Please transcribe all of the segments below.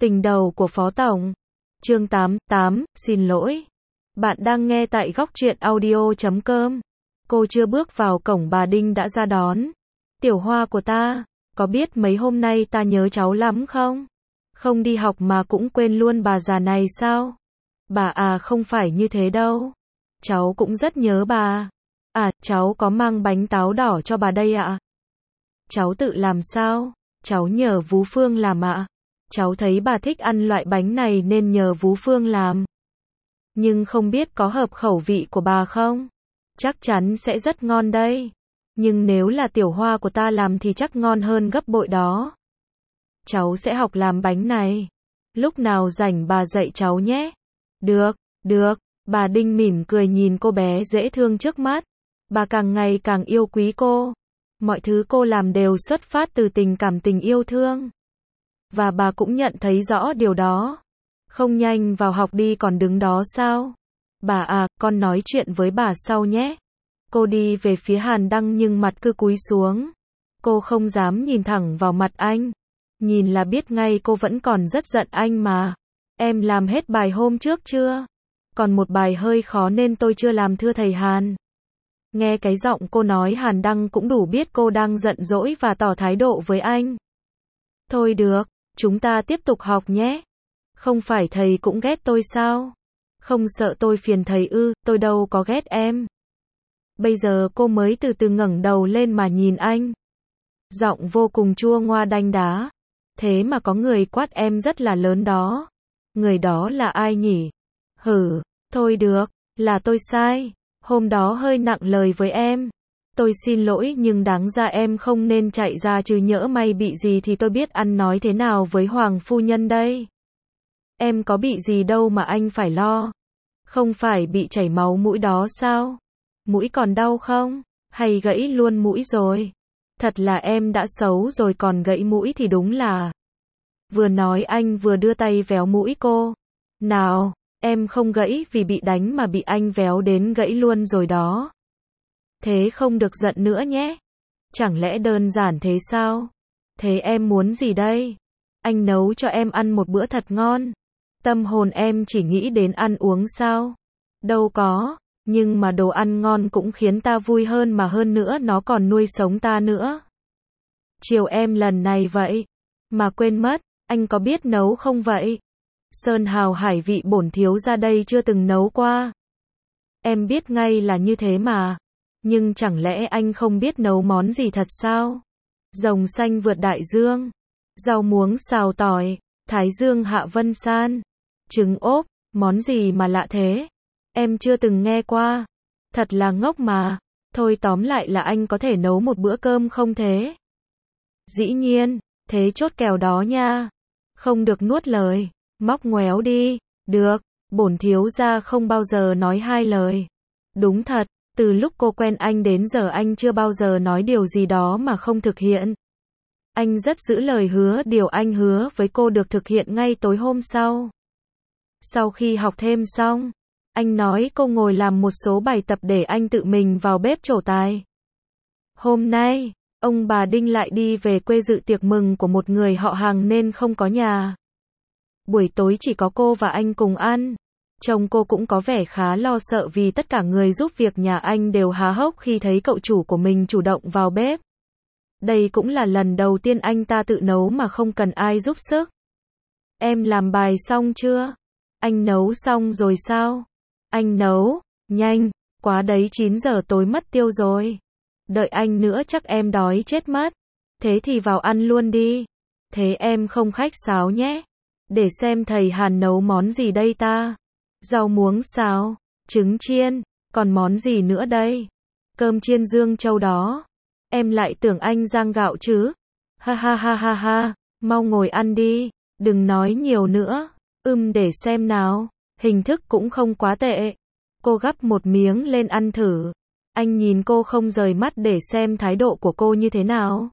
Tình đầu của Phó Tổng. Chương 88, xin lỗi. Bạn đang nghe tại góc truyện audio.com. Cô chưa bước vào cổng bà Đinh đã ra đón. Tiểu Hoa của ta, có biết mấy hôm nay ta nhớ cháu lắm không? Không đi học mà cũng quên luôn bà già này sao? Bà à, không phải như thế đâu. Cháu cũng rất nhớ bà. À, cháu có mang bánh táo đỏ cho bà đây ạ. Cháu tự làm sao? Cháu nhờ Vú Phương làm ạ. Cháu thấy bà thích ăn loại bánh này nên nhờ Vú Phương làm. Nhưng không biết có hợp khẩu vị của bà không? Chắc chắn sẽ rất ngon đây. Nhưng nếu là Tiểu Hoa của ta làm thì chắc ngon hơn gấp bội đó. Cháu sẽ học làm bánh này. Lúc nào rảnh bà dạy cháu nhé. Được, được. Bà Đinh mỉm cười nhìn cô bé dễ thương trước mắt. Bà càng ngày càng yêu quý cô. Mọi thứ cô làm đều xuất phát từ tình cảm tình yêu thương. Và bà cũng nhận thấy rõ điều đó. Không nhanh vào học đi còn đứng đó sao? Bà à, con nói chuyện với bà sau nhé. Cô đi về phía Hàn Đăng nhưng mặt cứ cúi xuống. Cô không dám nhìn thẳng vào mặt anh. Nhìn là biết ngay cô vẫn còn rất giận anh mà. Em làm hết bài hôm trước chưa? Còn một bài hơi khó nên tôi chưa làm thưa thầy Hàn. Nghe cái giọng cô nói Hàn Đăng cũng đủ biết cô đang giận dỗi và tỏ thái độ với anh. Thôi được, chúng ta tiếp tục học nhé. Không phải thầy cũng ghét tôi sao? Không sợ tôi phiền thầy ư, tôi đâu có ghét em. Bây giờ cô mới từ từ ngẩng đầu lên mà nhìn anh. Giọng vô cùng chua ngoa đanh đá. Thế mà có người quát em rất là lớn đó. Người đó là ai nhỉ? Hử, thôi được, là tôi sai. Hôm đó hơi nặng lời với em. Tôi xin lỗi nhưng đáng ra em không nên chạy ra chứ nhỡ may bị gì thì tôi biết ăn nói thế nào với Hoàng phu nhân đây. Em có bị gì đâu mà anh phải lo. Không phải bị chảy máu mũi đó sao? Mũi còn đau không? Hay gãy luôn mũi rồi? Thật là em đã xấu rồi còn gãy mũi thì đúng là. Vừa nói anh vừa đưa tay véo mũi cô. Nào, em không gãy vì bị đánh mà bị anh véo đến gãy luôn rồi đó. Thế không được giận nữa nhé. Chẳng lẽ đơn giản thế sao? Thế em muốn gì đây? Anh nấu cho em ăn một bữa thật ngon. Tâm hồn em chỉ nghĩ đến ăn uống sao? Đâu có, nhưng mà đồ ăn ngon cũng khiến ta vui hơn mà hơn nữa nó còn nuôi sống ta nữa. Chiều em lần này vậy. Mà quên mất, anh có biết nấu không vậy? Sơn hào hải vị bổn thiếu ra đây chưa từng nấu qua. Em biết ngay là như thế mà. Nhưng chẳng lẽ anh không biết nấu món gì thật sao? Rồng xanh vượt đại dương. Rau muống xào tỏi. Thái dương hạ vân san. Trứng ốp. Món gì mà lạ thế? Em chưa từng nghe qua. Thật là ngốc mà. Thôi tóm lại là anh có thể nấu một bữa cơm không thế? Dĩ nhiên. Thế chốt kèo đó nha. Không được nuốt lời. Móc ngoéo đi. Được. Bổn thiếu gia không bao giờ nói hai lời. Đúng thật. Từ lúc cô quen anh đến giờ anh chưa bao giờ nói điều gì đó mà không thực hiện. Anh rất giữ lời hứa, điều anh hứa với cô được thực hiện ngay tối hôm sau. Sau khi học thêm xong, anh nói cô ngồi làm một số bài tập để anh tự mình vào bếp trổ tài. Hôm nay, ông bà Đinh lại đi về quê dự tiệc mừng của một người họ hàng nên không có nhà. Buổi tối chỉ có cô và anh cùng ăn. Chồng cô cũng có vẻ khá lo sợ vì tất cả người giúp việc nhà anh đều há hốc khi thấy cậu chủ của mình chủ động vào bếp. Đây cũng là lần đầu tiên anh ta tự nấu mà không cần ai giúp sức. Em làm bài xong chưa? Anh nấu xong rồi sao? Anh nấu, nhanh, quá đấy 9 giờ tối mất tiêu rồi. Đợi anh nữa chắc em đói chết mất. Thế thì vào ăn luôn đi. Thế em không khách sáo nhé. Để xem thầy Hàn nấu món gì đây ta. Rau muống xào, trứng chiên, còn món gì nữa đây? Cơm chiên Dương Châu đó. Em lại tưởng anh rang gạo chứ. Ha ha ha ha ha, mau ngồi ăn đi, đừng nói nhiều nữa. Để xem nào, hình thức cũng không quá tệ. Cô gắp một miếng lên ăn thử. Anh nhìn cô không rời mắt để xem thái độ của cô như thế nào.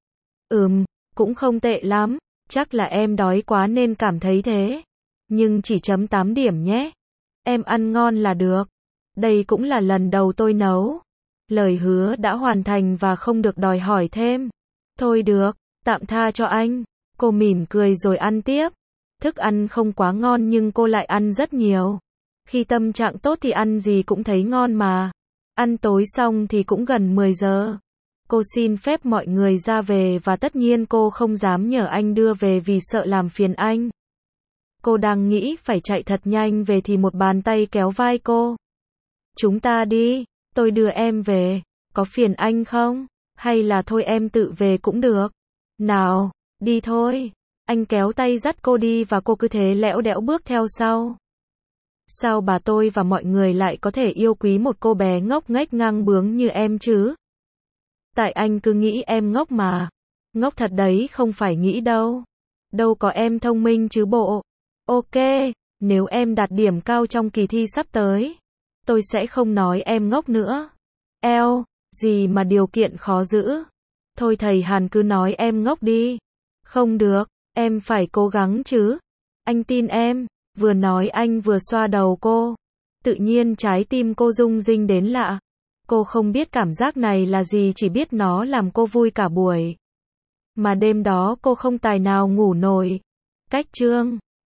Cũng không tệ lắm, chắc là em đói quá nên cảm thấy thế. Nhưng chỉ chấm 8 điểm nhé. Em ăn ngon là được. Đây cũng là lần đầu tôi nấu. Lời hứa đã hoàn thành và không được đòi hỏi thêm. Thôi được, tạm tha cho anh. Cô mỉm cười rồi ăn tiếp. Thức ăn không quá ngon nhưng cô lại ăn rất nhiều. Khi tâm trạng tốt thì ăn gì cũng thấy ngon mà. Ăn tối xong thì cũng gần 10 giờ. Cô xin phép mọi người ra về và tất nhiên cô không dám nhờ anh đưa về vì sợ làm phiền anh. Cô đang nghĩ phải chạy thật nhanh về thì một bàn tay kéo vai cô. Chúng ta đi, tôi đưa em về, có phiền anh không? Hay là thôi em tự về cũng được. Nào, đi thôi. Anh kéo tay dắt cô đi và cô cứ thế lẽo đẽo bước theo sau. Sao bà tôi và mọi người lại có thể yêu quý một cô bé ngốc nghếch ngang bướng như em chứ? Tại anh cứ nghĩ em ngốc mà. Ngốc thật đấy không phải nghĩ đâu. Đâu có em thông minh chứ bộ. Ok, nếu em đạt điểm cao trong kỳ thi sắp tới, tôi sẽ không nói em ngốc nữa. Eo, gì mà điều kiện khó giữ. Thôi thầy Hàn cứ nói em ngốc đi. Không được, em phải cố gắng chứ. Anh tin em. Vừa nói anh vừa xoa đầu cô. Tự nhiên trái tim cô rung rinh đến lạ. Cô không biết cảm giác này là gì, chỉ biết nó làm cô vui cả buổi. Mà đêm đó cô không tài nào ngủ nổi. Cách chương